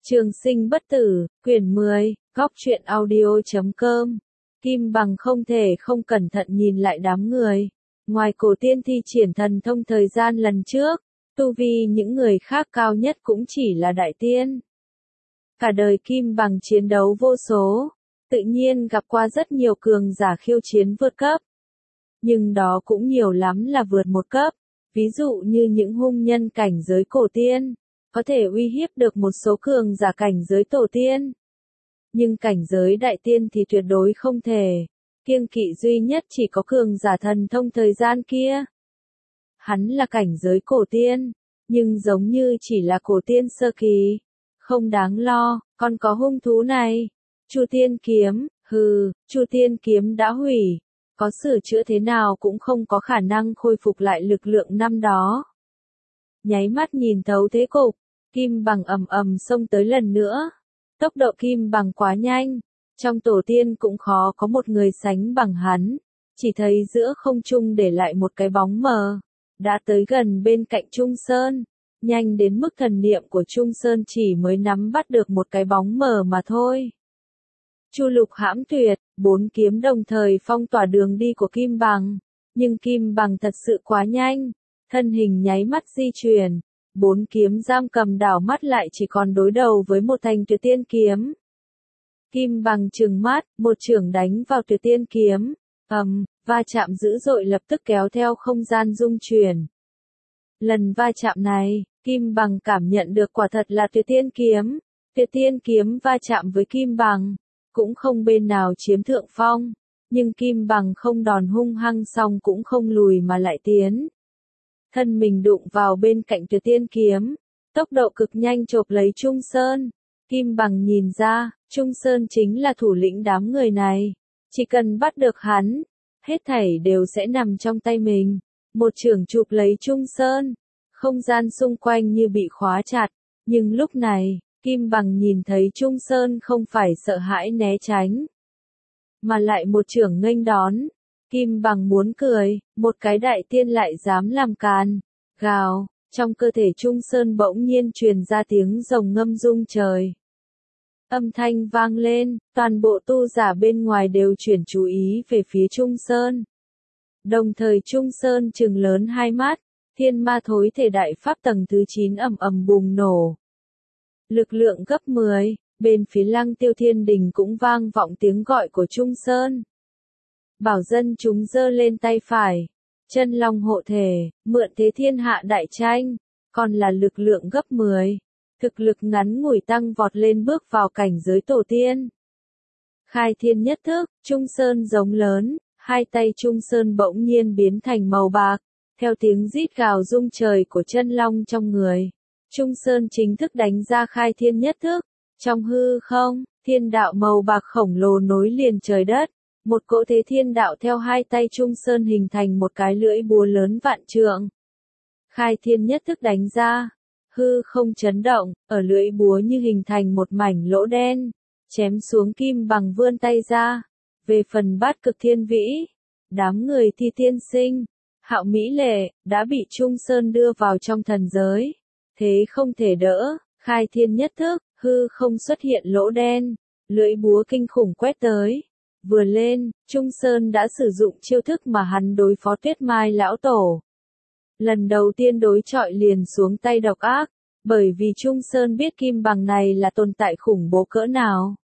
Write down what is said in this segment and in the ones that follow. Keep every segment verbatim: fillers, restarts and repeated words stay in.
Trường sinh bất tử, quyển mười, góc truyện audio chấm com. Kim Bằng không thể không cẩn thận nhìn lại đám người. Ngoài cổ tiên thi triển thần thông thời gian lần trước, tu vi những người khác cao nhất cũng chỉ là đại tiên. Cả đời Kim Bằng chiến đấu vô số, tự nhiên gặp qua rất nhiều cường giả khiêu chiến vượt cấp. Nhưng đó cũng nhiều lắm là vượt một cấp, ví dụ như những hung nhân cảnh giới cổ tiên, có thể uy hiếp được một số cường giả cảnh giới tổ tiên. Nhưng cảnh giới đại tiên thì tuyệt đối không thể, kiêng kỵ duy nhất chỉ có cường giả thần thông thời gian kia. Hắn là cảnh giới cổ tiên, nhưng giống như chỉ là cổ tiên sơ kỳ, không đáng lo, còn có hung thú này. Chu Tiên Kiếm, hừ, Chu Tiên Kiếm đã hủy, có sửa chữa thế nào cũng không có khả năng khôi phục lại lực lượng năm đó. Nháy mắt nhìn thấu thế cục, Kim Bằng ầm ầm xông tới lần nữa. Tốc độ Kim Bằng quá nhanh, trong tổ tiên cũng khó có một người sánh bằng hắn, chỉ thấy giữa không trung để lại một cái bóng mờ, đã tới gần bên cạnh Trung Sơn, nhanh đến mức thần niệm của Trung Sơn chỉ mới nắm bắt được một cái bóng mờ mà thôi. Chu Lục hãm tuyệt, bốn kiếm đồng thời phong tỏa đường đi của Kim Bằng, nhưng Kim Bằng thật sự quá nhanh, thân hình nháy mắt di chuyển. Bốn kiếm giam cầm đảo mắt lại chỉ còn đối đầu với một thanh Tuyệt Tiên Kiếm. Kim Bằng trừng mắt, một chưởng đánh vào Tuyệt Tiên Kiếm, ầm, va chạm dữ dội lập tức kéo theo không gian rung chuyển. Lần va chạm này, Kim Bằng cảm nhận được quả thật là Tuyệt Tiên Kiếm. Tuyệt Tiên Kiếm va chạm với Kim Bằng, cũng không bên nào chiếm thượng phong, nhưng Kim Bằng không đòn hung hăng xong cũng không lùi mà lại tiến. Thân mình đụng vào bên cạnh Tuyệt Tiên Kiếm, tốc độ cực nhanh chộp lấy Trung Sơn. Kim Bằng nhìn ra, Trung Sơn chính là thủ lĩnh đám người này, chỉ cần bắt được hắn, hết thảy đều sẽ nằm trong tay mình. Một chưởng chụp lấy Trung Sơn, không gian xung quanh như bị khóa chặt, nhưng lúc này, Kim Bằng nhìn thấy Trung Sơn không phải sợ hãi né tránh, mà lại một chưởng nghênh đón. Kim Bằng muốn cười, một cái đại tiên lại dám làm càn. Gào, trong cơ thể Trung Sơn bỗng nhiên truyền ra tiếng rồng ngâm rung trời. Âm thanh vang lên, toàn bộ tu giả bên ngoài đều chuyển chú ý về phía Trung Sơn. Đồng thời Trung Sơn trừng lớn hai mắt, thiên ma thối thể đại pháp tầng thứ chín ầm ầm bùng nổ. Lực lượng gấp mười, bên phía Lăng Tiêu Thiên Đình cũng vang vọng tiếng gọi của Trung Sơn. Bảo dân chúng giơ lên tay phải, chân long hộ thể, mượn thế thiên hạ đại tranh, còn là lực lượng gấp mười, thực lực ngắn ngủi tăng vọt lên bước vào cảnh giới tổ tiên. Khai thiên nhất thức, Trung Sơn giống lớn, hai tay Trung Sơn bỗng nhiên biến thành màu bạc, theo tiếng rít gào rung trời của chân long trong người. Trung Sơn chính thức đánh ra khai thiên nhất thức, trong hư không, thiên đạo màu bạc khổng lồ nối liền trời đất. Một cỗ thế thiên đạo theo hai tay Trung Sơn hình thành một cái lưỡi búa lớn vạn trượng. Khai thiên nhất thức đánh ra, hư không chấn động, ở lưỡi búa như hình thành một mảnh lỗ đen, chém xuống. Kim Bằng vươn tay ra. Về phần Bát Cực Thiên Vĩ, đám người Thi Tiên Sinh, Hạo Mỹ Lệ, đã bị Trung Sơn đưa vào trong thần giới. Thế không thể đỡ, khai thiên nhất thức, hư không xuất hiện lỗ đen, lưỡi búa kinh khủng quét tới. Vừa lên, Trung Sơn đã sử dụng chiêu thức mà hắn đối phó Tuyết Mai lão tổ. Lần đầu tiên đối chọi liền xuống tay độc ác, bởi vì Trung Sơn biết Kim Bằng này là tồn tại khủng bố cỡ nào.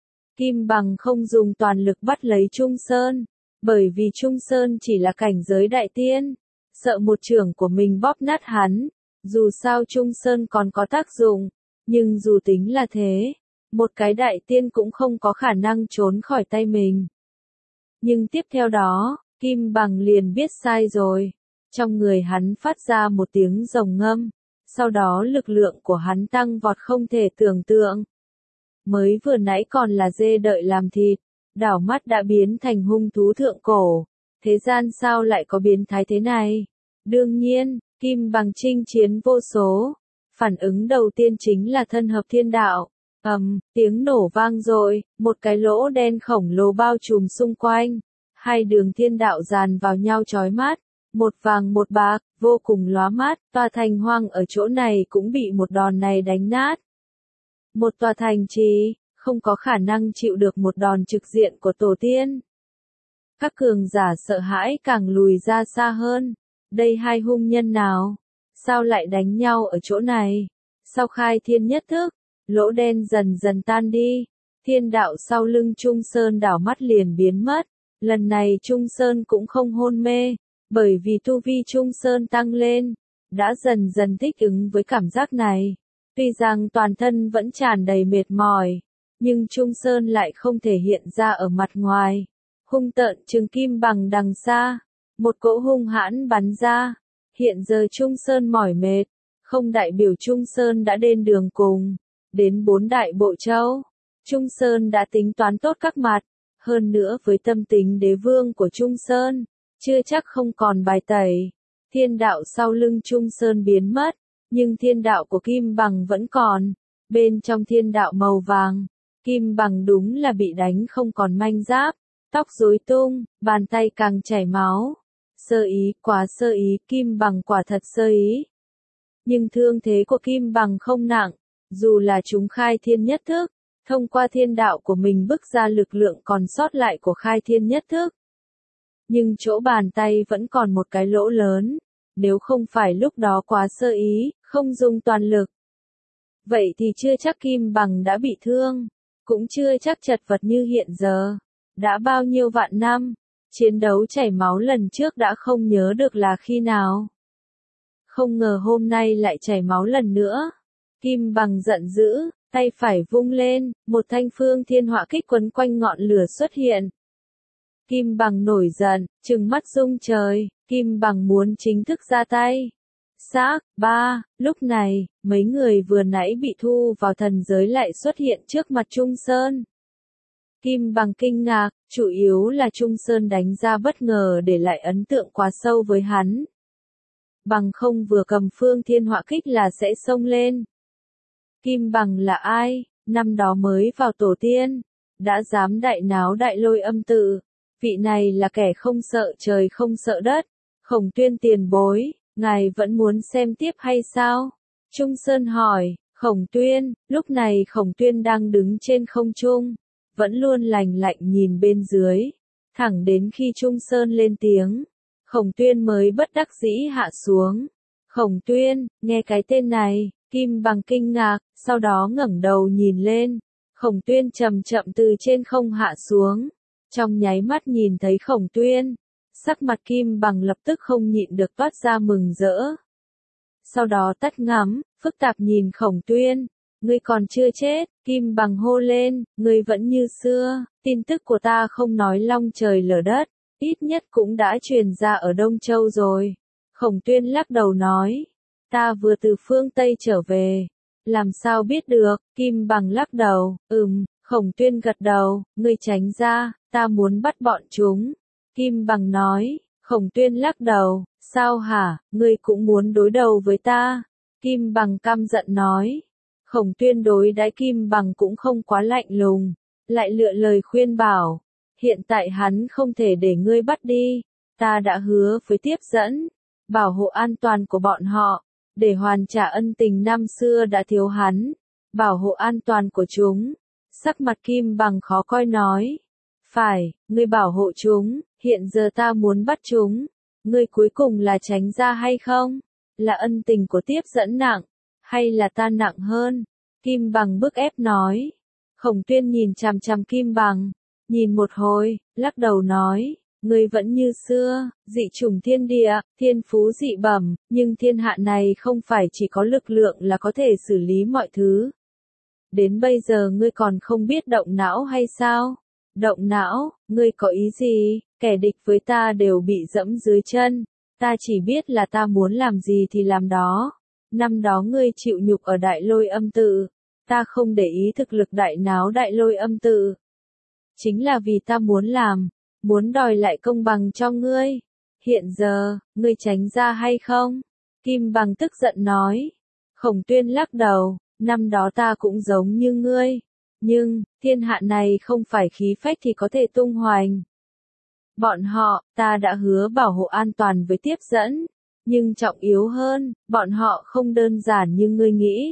Kim Bằng không dùng toàn lực bắt lấy Trung Sơn, bởi vì Trung Sơn chỉ là cảnh giới đại tiên, sợ một chưởng của mình bóp nát hắn. Dù sao Trung Sơn còn có tác dụng, nhưng dù tính là thế, một cái đại tiên cũng không có khả năng trốn khỏi tay mình. Nhưng tiếp theo đó, Kim Bằng liền biết sai rồi. Trong người hắn phát ra một tiếng rồng ngâm, sau đó lực lượng của hắn tăng vọt không thể tưởng tượng. Mới vừa nãy còn là dê đợi làm thịt, đảo mắt đã biến thành hung thú thượng cổ. Thế gian sao lại có biến thái thế này? Đương nhiên, Kim Bằng chinh chiến vô số. Phản ứng đầu tiên chính là thân hợp thiên đạo. Ầm, um, tiếng nổ vang dội, một cái lỗ đen khổng lồ bao trùm xung quanh. Hai đường thiên đạo dàn vào nhau chói mắt, một vàng một bạc, vô cùng lóa mắt. Tòa thành hoang ở chỗ này cũng bị một đòn này đánh nát. Một tòa thành trì, không có khả năng chịu được một đòn trực diện của tổ tiên. Các cường giả sợ hãi càng lùi ra xa hơn. Đây hai hung nhân nào? Sao lại đánh nhau ở chỗ này? Sau khai thiên nhất thức, lỗ đen dần dần tan đi. Thiên đạo sau lưng Trung Sơn đảo mắt liền biến mất. Lần này Trung Sơn cũng không hôn mê, bởi vì tu vi Trung Sơn tăng lên, đã dần dần thích ứng với cảm giác này. Tuy rằng toàn thân vẫn tràn đầy mệt mỏi, nhưng Trung Sơn lại không thể hiện ra ở mặt ngoài. Hung tợn trừng kim bằng đằng xa, một cỗ hung hãn bắn ra. Hiện giờ Trung Sơn mỏi mệt, không đại biểu Trung Sơn đã đến đường cùng, đến bốn đại bộ châu. Trung Sơn đã tính toán tốt các mặt, hơn nữa với tâm tính đế vương của Trung Sơn, chưa chắc không còn bài tẩy. Thiên đạo sau lưng Trung Sơn biến mất, nhưng thiên đạo của Kim Bằng vẫn còn. Bên trong thiên đạo màu vàng, Kim Bằng đúng là bị đánh không còn manh giáp, tóc rối tung, bàn tay càng chảy máu. Sơ ý, quá sơ ý, Kim Bằng quả thật sơ ý. Nhưng thương thế của Kim Bằng không nặng, dù là chúng khai thiên nhất thức, thông qua thiên đạo của mình bức ra lực lượng còn sót lại của khai thiên nhất thức. Nhưng chỗ bàn tay vẫn còn một cái lỗ lớn, nếu không phải lúc đó quá sơ ý, không dùng toàn lực. Vậy thì chưa chắc Kim Bằng đã bị thương, cũng chưa chắc chật vật như hiện giờ. Đã bao nhiêu vạn năm, chiến đấu chảy máu lần trước đã không nhớ được là khi nào. Không ngờ hôm nay lại chảy máu lần nữa. Kim Bằng giận dữ, tay phải vung lên, một thanh phương thiên họa kích quấn quanh ngọn lửa xuất hiện. Kim Bằng nổi giận, trừng mắt rung trời, Kim Bằng muốn chính thức ra tay. Xác, ba, lúc này, mấy người vừa nãy bị thu vào thần giới lại xuất hiện trước mặt Trung Sơn. Kim Bằng kinh ngạc, chủ yếu là Trung Sơn đánh ra bất ngờ để lại ấn tượng quá sâu với hắn. Bằng không vừa cầm phương thiên họa kích là sẽ xông lên. Kim Bằng là ai? Năm đó mới vào tổ tiên, đã dám đại náo đại lôi âm tự. Vị này là kẻ không sợ trời không sợ đất. Khổng Tuyên tiền bối, ngài vẫn muốn xem tiếp hay sao? Trung Sơn hỏi, Khổng Tuyên, lúc này Khổng Tuyên đang đứng trên không trung, vẫn luôn lành lạnh nhìn bên dưới, thẳng đến khi Trung Sơn lên tiếng, Khổng Tuyên mới bất đắc dĩ hạ xuống. Khổng Tuyên, nghe cái tên này, Kim Bằng kinh ngạc, sau đó ngẩng đầu nhìn lên, Khổng Tuyên chậm chậm từ trên không hạ xuống, trong nháy mắt nhìn thấy Khổng Tuyên, sắc mặt Kim Bằng lập tức không nhịn được toát ra mừng rỡ. Sau đó tắt ngắm, phức tạp nhìn Khổng Tuyên, ngươi còn chưa chết, Kim Bằng hô lên, ngươi vẫn như xưa, tin tức của ta không nói long trời lở đất, ít nhất cũng đã truyền ra ở Đông Châu rồi. Khổng Tuyên lắc đầu nói, ta vừa từ phương Tây trở về, làm sao biết được, Kim Bằng lắc đầu, ừm, Khổng Tuyên gật đầu, ngươi tránh ra, ta muốn bắt bọn chúng. Kim Bằng nói, Khổng Tuyên lắc đầu, sao hả, ngươi cũng muốn đối đầu với ta? Kim Bằng căm giận nói. Khổng Tuyên đối đãi Kim Bằng cũng không quá lạnh lùng, lại lựa lời khuyên bảo, hiện tại hắn không thể để ngươi bắt đi, ta đã hứa với tiếp dẫn, bảo hộ an toàn của bọn họ, để hoàn trả ân tình năm xưa đã thiếu hắn, bảo hộ an toàn của chúng. Sắc mặt Kim Bằng khó coi nói, phải, ngươi bảo hộ chúng, hiện giờ ta muốn bắt chúng, ngươi cuối cùng là tránh ra hay không? Là ân tình của tiếp dẫn nặng, hay là ta nặng hơn? Kim Bằng bức ép nói. Khổng Tuyên nhìn chằm chằm Kim Bằng, nhìn một hồi, lắc đầu nói, ngươi vẫn như xưa, dị chủng thiên địa, thiên phú dị bẩm, nhưng thiên hạ này không phải chỉ có lực lượng là có thể xử lý mọi thứ. Đến bây giờ ngươi còn không biết động não hay sao? Động não, ngươi có ý gì? Kẻ địch với ta đều bị dẫm dưới chân, ta chỉ biết là ta muốn làm gì thì làm đó. Năm đó ngươi chịu nhục ở đại lôi âm tự, ta không để ý thực lực đại náo đại lôi âm tự. Chính là vì ta muốn làm, muốn đòi lại công bằng cho ngươi. Hiện giờ, ngươi tránh ra hay không? Kim Bằng tức giận nói. Khổng Tuyên lắc đầu, năm đó ta cũng giống như ngươi. Nhưng, thiên hạ này không phải khí phách thì có thể tung hoành. Bọn họ, ta đã hứa bảo hộ an toàn với tiếp dẫn. Nhưng trọng yếu hơn, bọn họ không đơn giản như ngươi nghĩ.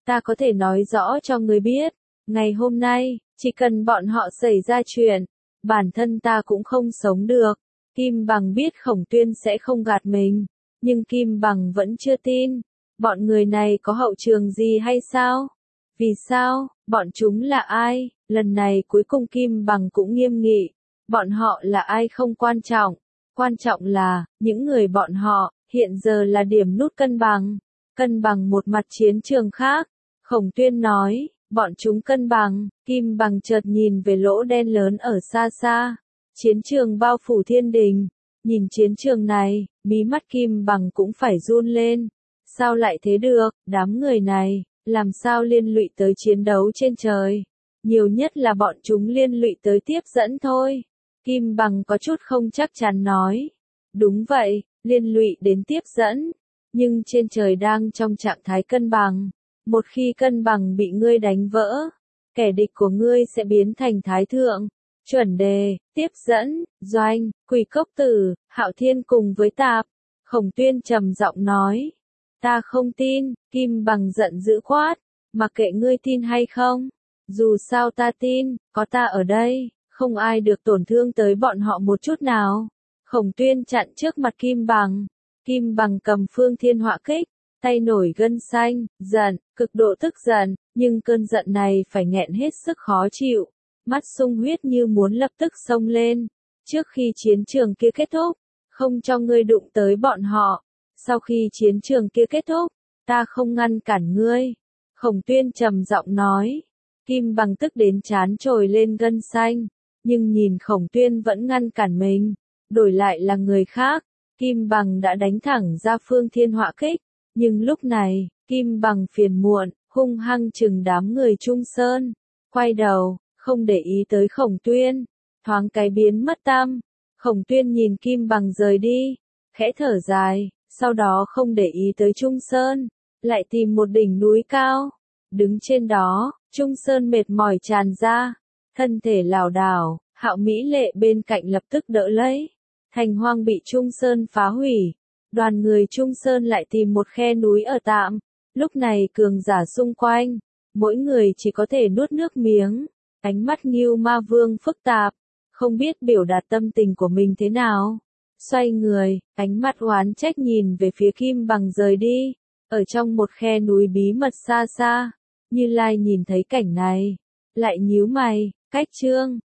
Ta có thể nói rõ cho ngươi biết, ngày hôm nay, chỉ cần bọn họ xảy ra chuyện, bản thân ta cũng không sống được. Kim Bằng biết Khổng Tuyên sẽ không gạt mình, nhưng Kim Bằng vẫn chưa tin. Bọn người này có hậu trường gì hay sao? Vì sao? Bọn chúng là ai? Lần này cuối cùng Kim Bằng cũng nghiêm nghị. Bọn họ là ai không quan trọng. Quan trọng là, những người bọn họ, hiện giờ là điểm nút cân bằng. Cân bằng một mặt chiến trường khác. Khổng Tuyên nói, bọn chúng cân bằng. Kim Bằng chợt nhìn về lỗ đen lớn ở xa xa. Chiến trường bao phủ thiên đình. Nhìn chiến trường này, mí mắt Kim Bằng cũng phải run lên. Sao lại thế được, đám người này, làm sao liên lụy tới chiến đấu trên trời? Nhiều nhất là bọn chúng liên lụy tới tiếp dẫn thôi. Kim Bằng có chút không chắc chắn nói. Đúng vậy, liên lụy đến tiếp dẫn. Nhưng trên trời đang trong trạng thái cân bằng. Một khi cân bằng bị ngươi đánh vỡ, kẻ địch của ngươi sẽ biến thành thái thượng. Chuẩn đề, tiếp dẫn, doanh, quỷ cốc tử, hạo thiên cùng với tạp. Khổng Tuyên trầm giọng nói. Ta không tin, Kim Bằng giận dữ quát. Mặc kệ ngươi tin hay không. Dù sao ta tin, có ta ở đây, không ai được tổn thương tới bọn họ một chút nào. Khổng Tuyên chặn trước mặt Kim Bằng. Kim Bằng cầm phương thiên họa kích, tay nổi gân xanh, giận, cực độ tức giận, nhưng cơn giận này phải nghẹn hết sức khó chịu. Mắt sung huyết như muốn lập tức xông lên. Trước khi chiến trường kia kết thúc, không cho ngươi đụng tới bọn họ. Sau khi chiến trường kia kết thúc, ta không ngăn cản ngươi. Khổng Tuyên trầm giọng nói. Kim Bằng tức đến trán trồi lên gân xanh. Nhưng nhìn Khổng Tuyên vẫn ngăn cản mình. Đổi lại là người khác. Kim Bằng đã đánh thẳng ra phương thiên họa kích. Nhưng lúc này, Kim Bằng phiền muộn, hung hăng chừng đám người Trung Sơn. Quay đầu, không để ý tới Khổng Tuyên. Thoáng cái biến mất tăm. Khổng Tuyên nhìn Kim Bằng rời đi. Khẽ thở dài, sau đó không để ý tới Trung Sơn. Lại tìm một đỉnh núi cao. Đứng trên đó, Trung Sơn mệt mỏi tràn ra. Thân thể lảo đảo, Hạo Mỹ Lệ bên cạnh lập tức đỡ lấy. Thành hoang bị Trung Sơn phá hủy. Đoàn người Trung Sơn lại tìm một khe núi ở tạm. Lúc này cường giả xung quanh. Mỗi người chỉ có thể nuốt nước miếng. Ánh mắt Ngưu Ma Vương phức tạp. Không biết biểu đạt tâm tình của mình thế nào. Xoay người, ánh mắt oán trách nhìn về phía Kim Bằng rời đi. Ở trong một khe núi bí mật xa xa. Như Lai nhìn thấy cảnh này. Lại nhíu mày, cách chương.